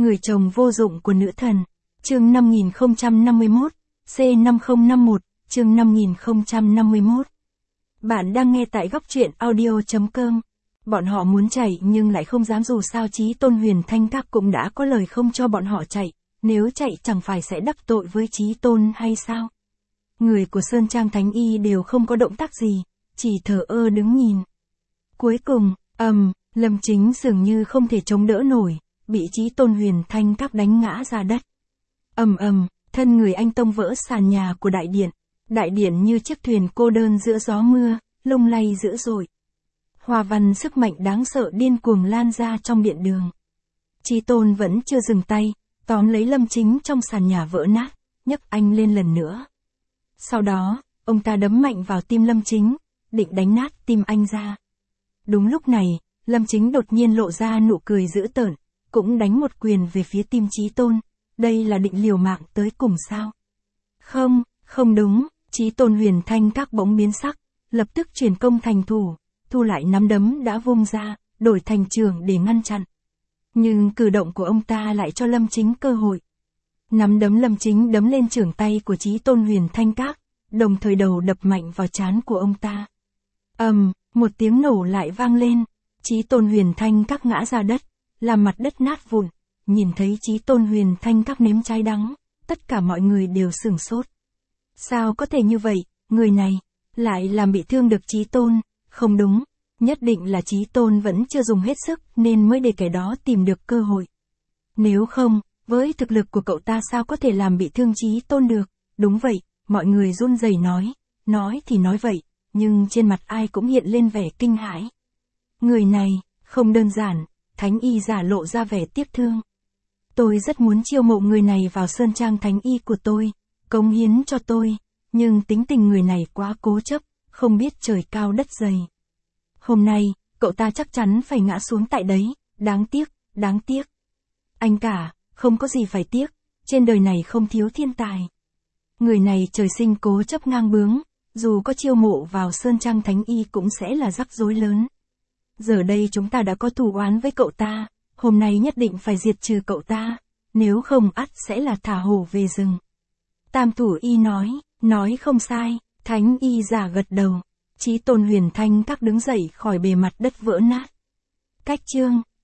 Người chồng vô dụng của nữ thần. Chương 5051, C5051, chương 5051. Bạn đang nghe tại góc truyện audio.com. Bọn họ muốn chạy nhưng lại không dám, dù sao Chí Tôn Huyền Thanh các cũng đã có lời không cho bọn họ chạy, nếu chạy chẳng phải sẽ đắc tội với Chí Tôn hay sao? Người của Sơn Trang Thánh Y đều không có động tác gì, chỉ thờ ơ đứng nhìn. Cuối cùng, Lâm Chính dường như không thể chống đỡ nổi, bị Chí Tôn Huyền Thanh các đánh ngã ra đất. Thân người anh tông vỡ sàn nhà của đại điện. Đại điện như chiếc thuyền cô đơn giữa gió mưa, lung lay dữ dội. Hoa văn sức mạnh đáng sợ điên cuồng lan ra trong điện đường. Chí Tôn vẫn chưa dừng tay, tóm lấy Lâm Chính trong sàn nhà vỡ nát, nhấc anh lên lần nữa. Sau đó, ông ta đấm mạnh vào tim Lâm Chính, định đánh nát tim anh ra. Đúng lúc này, Lâm Chính đột nhiên lộ ra nụ cười dữ tợn, cũng đánh một quyền về phía tim Chí Tôn. Đây là định liều mạng tới cùng sao? Không đúng, Chí Tôn Huyền Thanh các bỗng biến sắc, lập tức chuyển công thành thủ, thu lại nắm đấm đã vung ra, đổi thành trường để ngăn chặn. Nhưng cử động của ông ta lại cho Lâm Chính cơ hội. Nắm đấm Lâm Chính đấm lên trưởng tay của Chí Tôn Huyền Thanh các, đồng thời đầu đập mạnh vào trán của ông ta. Một tiếng nổ lại vang lên, Chí Tôn Huyền Thanh các ngã ra đất, làm mặt đất nát vụn. Nhìn thấy Chí Tôn Huyền Thanh các nếm trái đắng, tất cả mọi người đều sửng sốt. Sao có thể như vậy, người này lại làm bị thương được Chí Tôn? Không đúng, nhất định là Chí Tôn vẫn chưa dùng hết sức nên mới để kẻ đó tìm được cơ hội. Nếu không, với thực lực của cậu ta sao có thể làm bị thương Chí Tôn được? Đúng vậy, mọi người run rẩy nói thì nói vậy, nhưng trên mặt ai cũng hiện lên vẻ kinh hãi. Người này, không đơn giản, Thánh Y giả lộ ra vẻ tiếc thương. Tôi rất muốn chiêu mộ người này vào Sơn Trang Thánh Y của tôi, cống hiến cho tôi, nhưng tính tình người này quá cố chấp, không biết trời cao đất dày. Hôm nay, cậu ta chắc chắn phải ngã xuống tại đấy, đáng tiếc. Anh cả, không có gì phải tiếc, trên đời này không thiếu thiên tài. Người này trời sinh cố chấp ngang bướng, dù có chiêu mộ vào Sơn Trang Thánh Y cũng sẽ là rắc rối lớn. Giờ đây chúng ta đã có thù oán với cậu ta, hôm nay nhất định phải diệt trừ cậu ta, nếu không ắt sẽ là thả hổ về rừng. Tam Thủ Y nói không sai, Thánh Y giả gật đầu. Chí Tôn Huyền Thanh các đứng dậy khỏi bề mặt đất vỡ nát. Cách chương